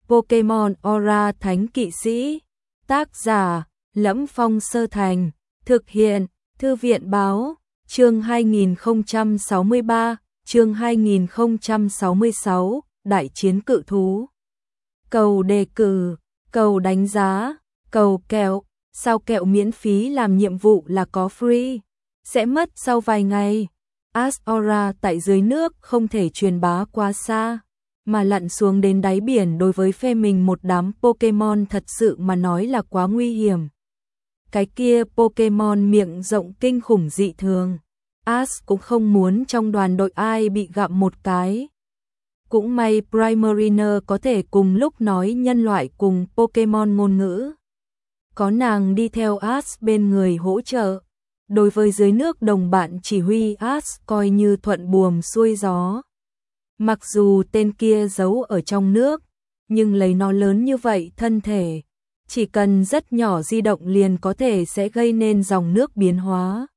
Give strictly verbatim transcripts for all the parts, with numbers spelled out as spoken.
Pokemon Aura Thánh Kỵ Sĩ. Tác giả: Lẫm Phong Sơ Thành. Thực hiện: Thư viện Báo. Chương hai nghìn không trăm sáu mươi ba, chương hai nghìn không trăm sáu mươi sáu, Đại chiến cự thú. Cầu đề cử, cầu đánh giá, cầu kẹo. Sao kẹo miễn phí làm nhiệm vụ là có free, sẽ mất sau vài ngày. Aura tại dưới nước không thể truyền bá quá xa, mà lặn xuống đến đáy biển đối với phe mình một đám Pokemon thật sự mà nói là quá nguy hiểm. Cái kia Pokemon miệng rộng kinh khủng dị thường, Ash cũng không muốn trong đoàn đội ai bị gặm một cái. Cũng may Primarina có thể cùng lúc nói nhân loại cùng Pokemon ngôn ngữ. Có nàng đi theo Ash bên người hỗ trợ. Đối với dưới nước đồng bạn chỉ huy Ash coi như thuận buồm xuôi gió. Mặc dù tên kia giấu ở trong nước, nhưng lấy nó lớn như vậy thân thể, chỉ cần rất nhỏ di động liền có thể sẽ gây nên dòng nước biến hóa.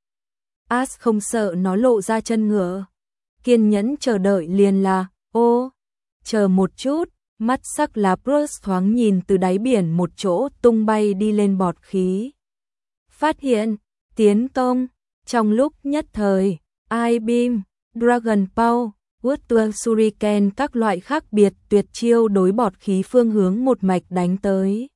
Ash không sợ nó lộ ra chân ngựa, kiên nhẫn chờ đợi liền là, ô, chờ một chút, mắt sắc Lapras thoáng nhìn từ đáy biển một chỗ tung bay đi lên bọt khí. Phát hiện, tiến công, trong lúc nhất thời, Ice Beam, Dragon Pulse, Water Shuriken các loại khác biệt tuyệt chiêu đối bọt khí phương hướng một mạch đánh tới.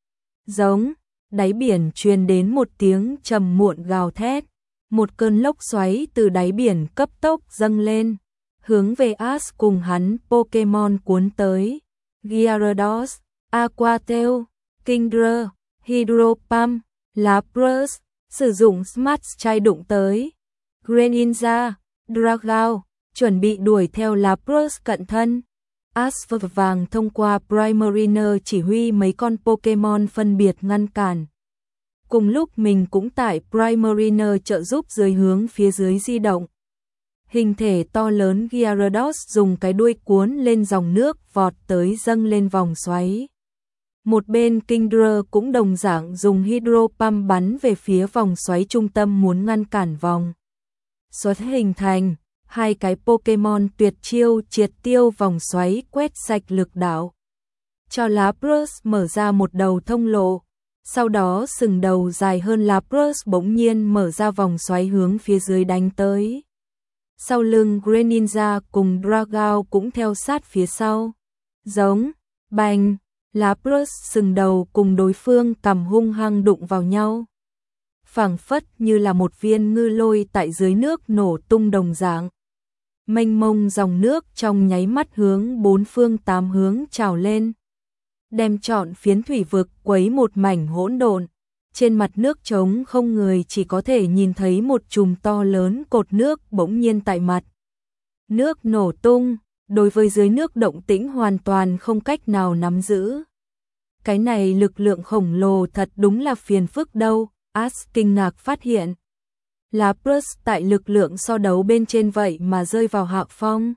Giống, đáy biển truyền đến một tiếng trầm muộn gào thét, một cơn lốc xoáy từ đáy biển cấp tốc dâng lên, hướng về Ash cùng hắn Pokemon cuốn tới. Gyarados, Aqua Tail, Kingdra, Hydro Pump, Lapras, sử dụng Smart Strike đụng tới. Greninja, Dragao, chuẩn bị đuổi theo Lapras cận thân. Ash vội vàng thông qua Primarina chỉ huy mấy con Pokemon phân biệt ngăn cản. Cùng lúc mình cũng tại Primarina trợ giúp dưới hướng phía dưới di động. Hình thể to lớn Gyarados dùng cái đuôi cuốn lên dòng nước vọt tới dâng lên vòng xoáy. Một bên Kingdra cũng đồng dạng dùng Hydro Pump bắn về phía vòng xoáy trung tâm muốn ngăn cản vòng xoáy hình thành. Hai cái Pokemon tuyệt chiêu triệt tiêu vòng xoáy quét sạch lực đạo, cho Lapras mở ra một đầu thông lộ. Sau đó sừng đầu dài hơn Lapras bỗng nhiên mở ra vòng xoáy hướng phía dưới đánh tới. Sau lưng Greninja cùng Dragao cũng theo sát phía sau. Giống, bành, Lapras sừng đầu cùng đối phương cầm hung hăng đụng vào nhau. Phảng phất như là một viên ngư lôi tại dưới nước nổ tung đồng dạng. Mênh mông dòng nước trong nháy mắt hướng bốn phương tám hướng trào lên, đem trọn phiến thủy vực quấy một mảnh hỗn độn. Trên mặt nước trống không người, chỉ có thể nhìn thấy một chùm to lớn cột nước bỗng nhiên tại mặt nước nổ tung. Đối với dưới nước động tĩnh hoàn toàn không cách nào nắm giữ. Cái này lực lượng khổng lồ thật đúng là phiền phức đâu. Ash kinh ngạc phát hiện Lapras tại lực lượng so đấu bên trên vậy mà rơi vào hạ phong.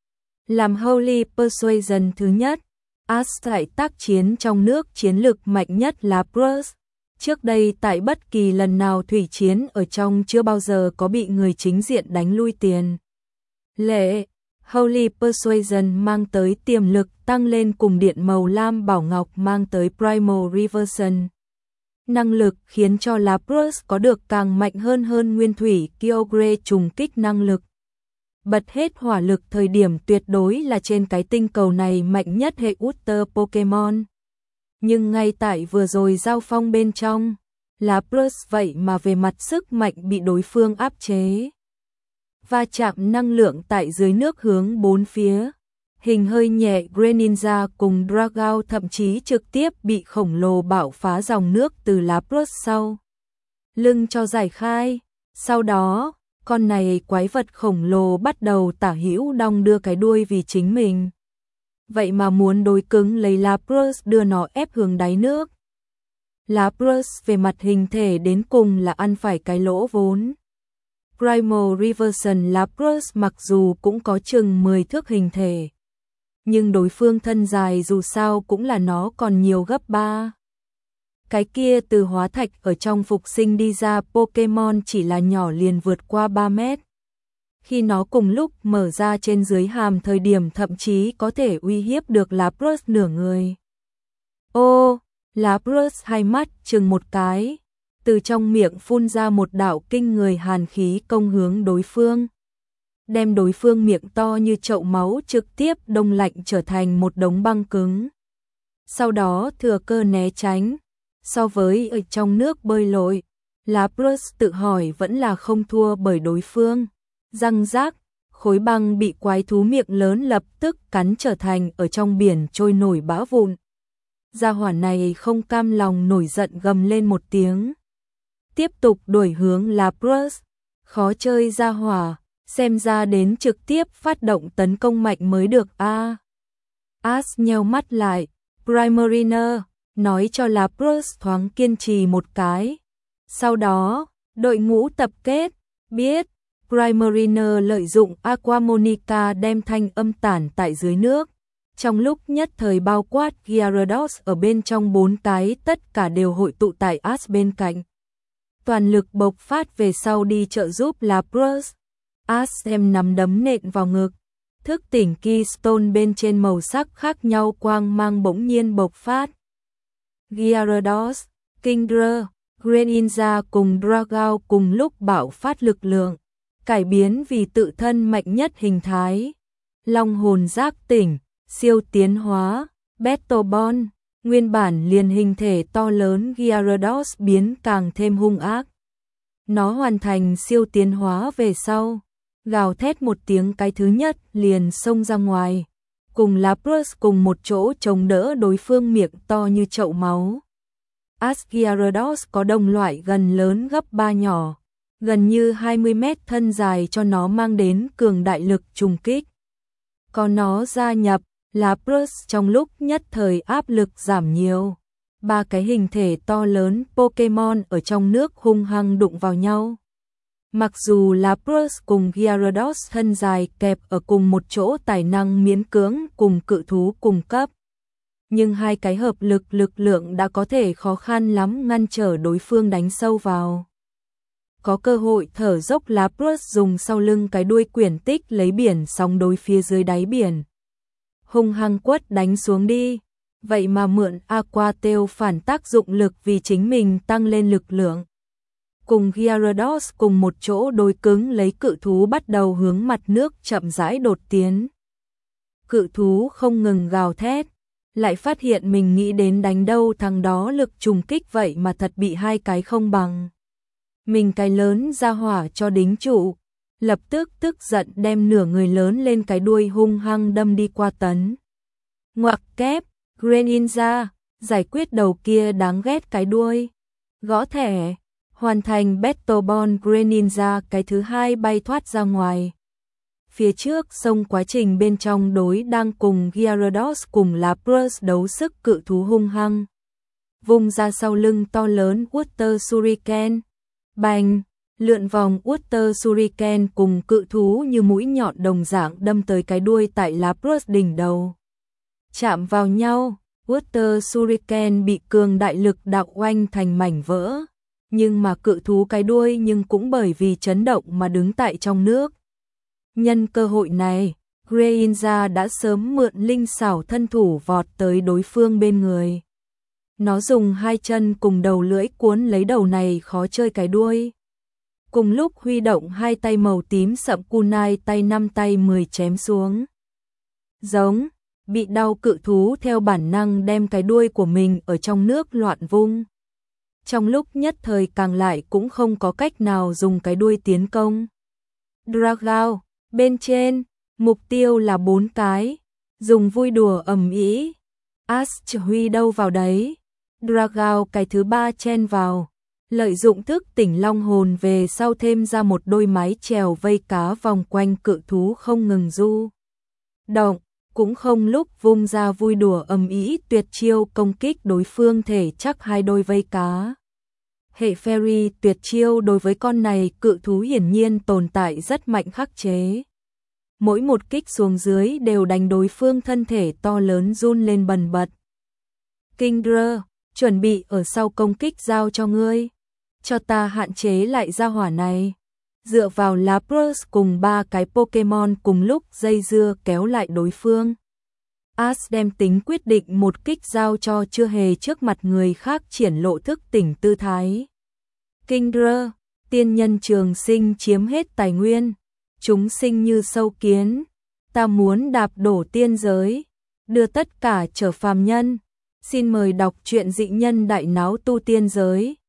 Làm Holy Persuasion thứ nhất, Ash tại tác chiến trong nước chiến lực mạnh nhất Lapras. Trước đây tại bất kỳ lần nào thủy chiến ở trong chưa bao giờ có bị người chính diện đánh lui tiền lệ. Holy Persuasion mang tới tiềm lực tăng lên cùng điện màu lam bảo ngọc mang tới Primal Reversion. Năng lực khiến cho Lapras có được càng mạnh hơn hơn nguyên thủy Kyogre trùng kích năng lực. Bật hết hỏa lực thời điểm tuyệt đối là trên cái tinh cầu này mạnh nhất hệ Water Pokemon. Nhưng ngay tại vừa rồi giao phong bên trong, Lapras vậy mà về mặt sức mạnh bị đối phương áp chế. Va chạm năng lượng tại dưới nước hướng bốn phía. Hình hơi nhẹ Greninja cùng Dragao thậm chí trực tiếp bị khổng lồ bạo phá dòng nước từ Lapras sau lưng cho giải khai. Sau đó, con này quái vật khổng lồ bắt đầu tả hữu đong đưa cái đuôi vì chính mình. Vậy mà muốn đối cứng lấy Lapras đưa nó ép hướng đáy nước. Lapras về mặt hình thể đến cùng là ăn phải cái lỗ vốn. Primal Reversion Lapras mặc dù cũng có chừng mười thước hình thể, nhưng đối phương thân dài dù sao cũng là nó còn nhiều gấp ba. Cái kia từ hóa thạch ở trong phục sinh đi ra Pokemon chỉ là nhỏ liền vượt qua ba mét. Khi nó cùng lúc mở ra trên dưới hàm thời điểm thậm chí có thể uy hiếp được Lapras nửa người. Ô, Lapras hai mắt chừng một cái, từ trong miệng phun ra một đạo kinh người hàn khí công hướng đối phương. Đem đối phương miệng to như chậu máu trực tiếp đông lạnh trở thành một đống băng cứng. Sau đó thừa cơ né tránh, so với ở trong nước bơi lội, Lapras tự hỏi vẫn là không thua bởi đối phương. Răng rác, khối băng bị quái thú miệng lớn lập tức cắn trở thành ở trong biển trôi nổi bã vụn. Gia hỏa này không cam lòng nổi giận gầm lên một tiếng. Tiếp tục đuổi hướng Lapras, khó chơi gia hỏa, xem ra đến trực tiếp phát động tấn công mạnh mới được a. Ash nheo mắt lại, Primarina, nói cho Lapras thoáng kiên trì một cái. Sau đó, đội ngũ tập kết, biết, Primarina lợi dụng Aquamonica đem thanh âm tản tại dưới nước. Trong lúc nhất thời bao quát Gyarados ở bên trong bốn cái tất cả đều hội tụ tại Ash bên cạnh. Toàn lực bộc phát về sau đi trợ giúp Lapras. Ash xem nắm đấm nện vào ngực. Thức tỉnh Keystone bên trên màu sắc khác nhau quang mang bỗng nhiên bộc phát. Gyarados, Kingdra, Greninja cùng Dragao cùng lúc bạo phát lực lượng, cải biến vì tự thân mạnh nhất hình thái. Long hồn giác tỉnh, siêu tiến hóa, Battlebond, nguyên bản liền hình thể to lớn Gyarados biến càng thêm hung ác. Nó hoàn thành siêu tiến hóa về sau, gào thét một tiếng cái thứ nhất liền xông ra ngoài, cùng Lapras cùng một chỗ chống đỡ đối phương miệng to như chậu máu. Ash Gyarados có đồng loại gần lớn gấp ba nhỏ, gần như hai mươi mét thân dài cho nó mang đến cường đại lực trùng kích. Có nó gia nhập, Lapras trong lúc nhất thời áp lực giảm nhiều. Ba cái hình thể to lớn Pokemon ở trong nước hung hăng đụng vào nhau. Mặc dù Lapras cùng Gyarados thân dài kẹp ở cùng một chỗ tài năng miễn cưỡng cùng cự thú cùng cấp. Nhưng hai cái hợp lực lực lượng đã có thể khó khăn lắm ngăn trở đối phương đánh sâu vào. Có cơ hội thở dốc Lapras dùng sau lưng cái đuôi quyển tích lấy biển sóng đối phía dưới đáy biển. Hung hăng quất đánh xuống đi. Vậy mà mượn Aqua Tail phản tác dụng lực vì chính mình tăng lên lực lượng. Cùng Gyarados cùng một chỗ đối cứng lấy cự thú bắt đầu hướng mặt nước chậm rãi đột tiến. Cự thú không ngừng gào thét, lại phát hiện mình nghĩ đến đánh đâu thằng đó lực trùng kích vậy mà thật bị hai cái không bằng. Mình cái lớn ra hỏa cho đính trụ, lập tức tức giận đem nửa người lớn lên cái đuôi hung hăng đâm đi qua tấn. Ngoặc kép, Greninja, giải quyết đầu kia đáng ghét cái đuôi. Gõ thẻ, hoàn thành Battlebond Greninja cái thứ hai bay thoát ra ngoài. Phía trước sông quá trình bên trong đối đang cùng Gyarados cùng Lapras đấu sức cự thú hung hăng. Vùng ra sau lưng to lớn Water Shuriken. Bành, lượn vòng Water Shuriken cùng cự thú như mũi nhọn đồng dạng đâm tới cái đuôi tại Lapras đỉnh đầu. Chạm vào nhau, Water Shuriken bị cường đại lực đạo oanh thành mảnh vỡ. Nhưng mà cự thú cái đuôi nhưng cũng bởi vì chấn động mà đứng tại trong nước. Nhân cơ hội này, Greninja đã sớm mượn linh xảo thân thủ vọt tới đối phương bên người. Nó dùng hai chân cùng đầu lưỡi cuốn lấy đầu này khó chơi cái đuôi. Cùng lúc huy động hai tay màu tím sậm kunai tay năm tay mười chém xuống. Giống, bị đau cự thú theo bản năng đem cái đuôi của mình ở trong nước loạn vung. Trong lúc nhất thời càng lại cũng không có cách nào dùng cái đuôi tiến công. Dragao, bên trên, mục tiêu là bốn cái, dùng vui đùa ầm ĩ. Ash chỉ huy đâu vào đấy. Dragao cái thứ ba chen vào, lợi dụng thức tỉnh long hồn về sau thêm ra một đôi mái chèo vây cá vòng quanh cự thú không ngừng du động, cũng không lúc vung ra vui đùa ầm ĩ tuyệt chiêu công kích đối phương thể chắc hai đôi vây cá. Hệ Fairy tuyệt chiêu đối với con này cự thú hiển nhiên tồn tại rất mạnh khắc chế. Mỗi một kích xuống dưới đều đánh đối phương thân thể to lớn run lên bần bật. Kingdra, chuẩn bị ở sau công kích giao cho ngươi. Cho ta hạn chế lại gia hỏa này. Dựa vào Lapras cùng ba cái Pokemon cùng lúc dây dưa kéo lại đối phương. As đem tính quyết định một kích giao cho chưa hề trước mặt người khác triển lộ thức tỉnh tư thái. Kinh rơ, tiên nhân trường sinh chiếm hết tài nguyên, chúng sinh như sâu kiến, ta muốn đạp đổ tiên giới, đưa tất cả trở phàm nhân. Xin mời đọc truyện Dị Nhân Đại Náo Tu Tiên Giới.